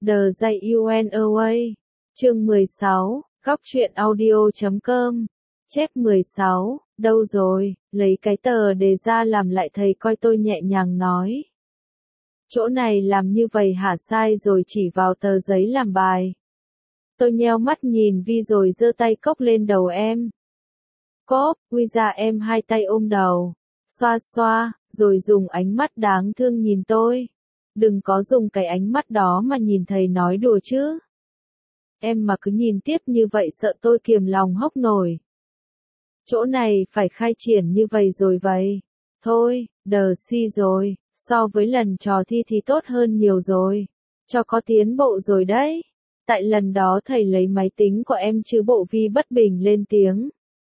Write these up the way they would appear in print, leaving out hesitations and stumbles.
The J.U.N.A. Chương 16, góc truyện audio.com. Chép 16, đâu rồi, lấy cái tờ đề ra làm lại thầy coi tôi nhẹ nhàng nói. Chỗ này làm như vậy hả, sai rồi, chỉ vào tờ giấy làm bài. Tôi nheo mắt nhìn Vi rồi giơ tay cốc lên đầu em. Cốp, quy ra em hai tay ôm đầu, xoa xoa, rồi dùng ánh mắt đáng thương nhìn tôi. Đừng có dùng cái ánh mắt đó mà nhìn thầy nói đùa chứ. Em mà cứ nhìn tiếp như vậy sợ tôi kiềm lòng hốc nổi. Chỗ này phải khai triển như vậy rồi vậy. Thôi, đờ si rồi, so với lần trò thi thì tốt hơn nhiều rồi. Cho có tiến bộ rồi đấy. Tại lần đó thầy lấy máy tính của em chứ bộ. Vi bất bình lên tiếng.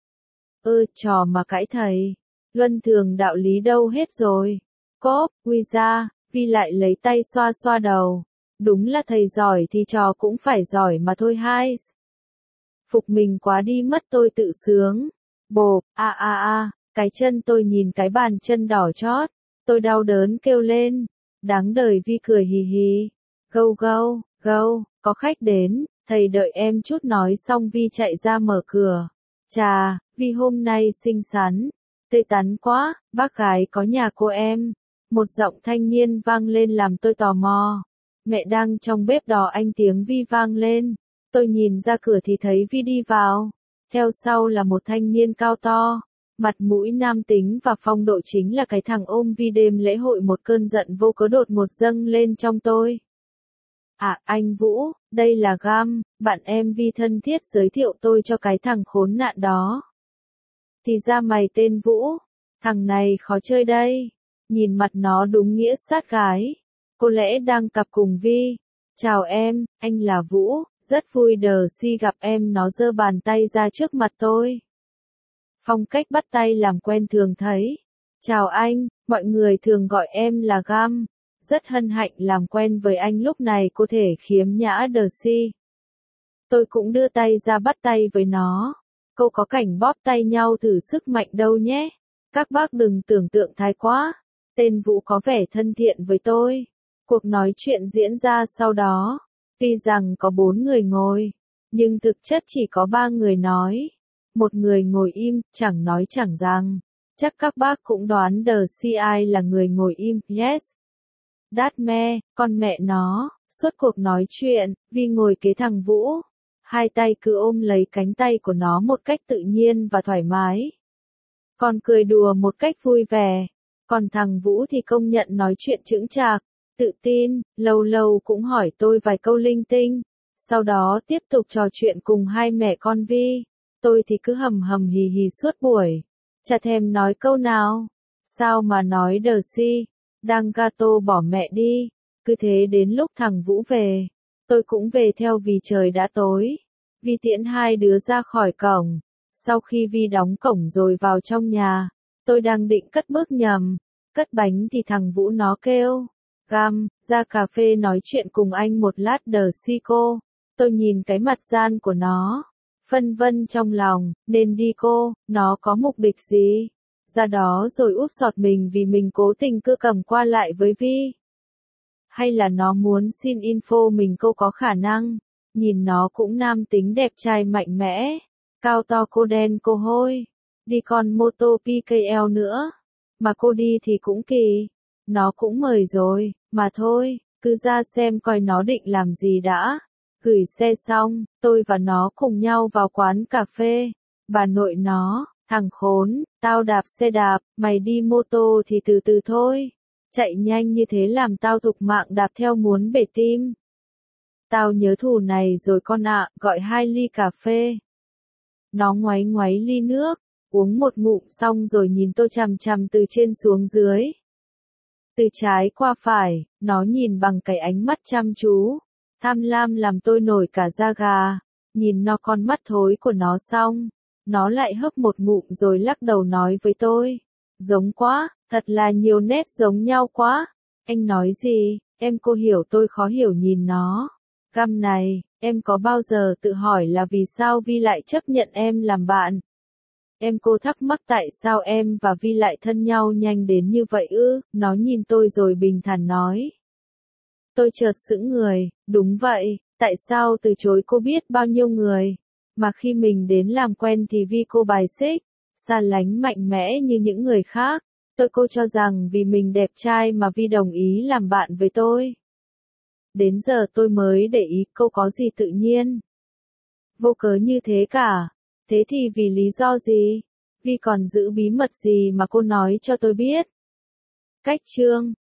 Trò mà cãi thầy. Luân thường đạo lý đâu hết rồi. Cốp, quy ra, Vi lại lấy tay xoa xoa đầu. Đúng là thầy giỏi thì trò cũng phải giỏi mà thôi hai. Phục mình quá đi mất, tôi tự sướng. Bộp, cái chân tôi nhìn cái bàn chân đỏ chót. Tôi đau đớn kêu lên. Đáng đời. Vi cười hì hì. Gâu, có khách đến, thầy đợi em chút, nói xong Vi chạy ra mở cửa. Chà, Vi hôm nay xinh xắn, tươi tắn quá, bác gái có nhà cô em. Một giọng thanh niên vang lên làm tôi tò mò. Mẹ đang trong bếp đó anh, tiếng Vi vang lên. Tôi nhìn ra cửa thì thấy Vi đi vào. Theo sau là một thanh niên cao to, mặt mũi nam tính và phong độ, chính là cái thằng ôm Vi đêm lễ hội. Một cơn giận vô cớ đột ngột dâng lên trong tôi. Anh Vũ, đây là Gam, bạn em. Vi thân thiết giới thiệu tôi cho cái thằng khốn nạn đó. Thì ra mày tên Vũ, thằng này khó chơi đây. Nhìn mặt nó đúng nghĩa sát gái. Có lẽ đang cặp cùng Vi. Chào em, anh là Vũ, rất vui đờ si gặp em. Nó giơ bàn tay ra trước mặt tôi. Phong cách bắt tay làm quen thường thấy. Chào anh, mọi người thường gọi em là Gam. Rất hân hạnh làm quen với anh. Lúc này cô thể khiếm nhã đờ si. Tôi cũng đưa tay ra bắt tay với nó. Câu có cảnh bóp tay nhau thử sức mạnh đâu nhé. Các bác đừng tưởng tượng thái quá. Tên Vũ có vẻ thân thiện với tôi. Cuộc nói chuyện diễn ra sau đó. Tuy rằng có 4 người ngồi, nhưng thực chất chỉ có 3 người nói. Một người ngồi im, chẳng nói chẳng rằng. Chắc các bác cũng đoán đờ si ai là người ngồi im. Yes. Đát me, con mẹ nó. Suốt cuộc nói chuyện, Vi ngồi kế thằng Vũ. Hai tay cứ ôm lấy cánh tay của nó một cách tự nhiên và thoải mái. Còn cười đùa một cách vui vẻ. Còn thằng Vũ thì công nhận nói chuyện chững chạc, tự tin, lâu lâu cũng hỏi tôi vài câu linh tinh. Sau đó tiếp tục trò chuyện cùng hai mẹ con Vi. Tôi thì cứ hầm hì hì suốt buổi. Chả thèm nói câu nào. Sao mà nói đờ si. Đang gato bỏ mẹ đi. Cứ thế đến lúc thằng Vũ về, tôi cũng về theo vì trời đã tối. Vi tiễn hai đứa ra khỏi cổng. Sau khi Vi đóng cổng rồi vào trong nhà, tôi đang định cất bước nhầm, cất bánh thì thằng Vũ nó kêu. Gam, ra cà phê nói chuyện cùng anh một lát đờ si cô. Tôi nhìn cái mặt gian của nó, phân vân trong lòng, nên đi cô, nó có mục đích gì? Ra đó rồi úp sọt mình vì mình cố tình cưa cầm qua lại với Vi. Hay là nó muốn xin info mình? Cô có khả năng. Nhìn nó cũng nam tính đẹp trai mạnh mẽ. Cao to, cô đen cô hôi. Đi con mô tô PKL nữa. Mà cô đi thì cũng kỳ. Nó cũng mời rồi, mà thôi, cứ ra xem coi nó định làm gì đã. Gửi xe xong, tôi và nó cùng nhau vào quán cà phê. Bà nội nó, thằng khốn, tao đạp xe đạp, mày đi mô tô thì từ từ thôi. Chạy nhanh như thế làm tao thục mạng đạp theo muốn bể tim. Tao nhớ thù này rồi con ạ. Gọi 2 ly cà phê. Nó ngoáy ngoáy ly nước, uống một ngụm xong rồi nhìn tôi chằm chằm từ trên xuống dưới. Từ trái qua phải, nó nhìn bằng cái ánh mắt chăm chú, tham lam làm tôi nổi cả da gà. Nhìn nó con mắt thối của nó xong, nó lại hớp một ngụm rồi lắc đầu nói với tôi. Giống quá, thật là nhiều nét giống nhau quá. Anh nói gì, em? Cô hiểu tôi khó hiểu nhìn nó. Gam này, em có bao giờ tự hỏi là vì sao Vi lại chấp nhận em làm bạn? Cô thắc mắc tại sao em và Vi lại thân nhau nhanh đến như vậy ư? Nó nhìn tôi rồi bình thản nói. Tôi chợt sững người, đúng vậy, tại sao từ chối cô biết bao nhiêu người, mà khi mình đến làm quen thì vì cô bài xích, xa lánh mạnh mẽ như những người khác. Cô cho rằng vì mình đẹp trai mà Vi đồng ý làm bạn với tôi. Đến giờ tôi mới để ý cô có gì tự nhiên. Vô cớ như thế cả. Thế thì vì lý do gì? Vi còn giữ bí mật gì mà cô nói cho tôi biết? Cách chương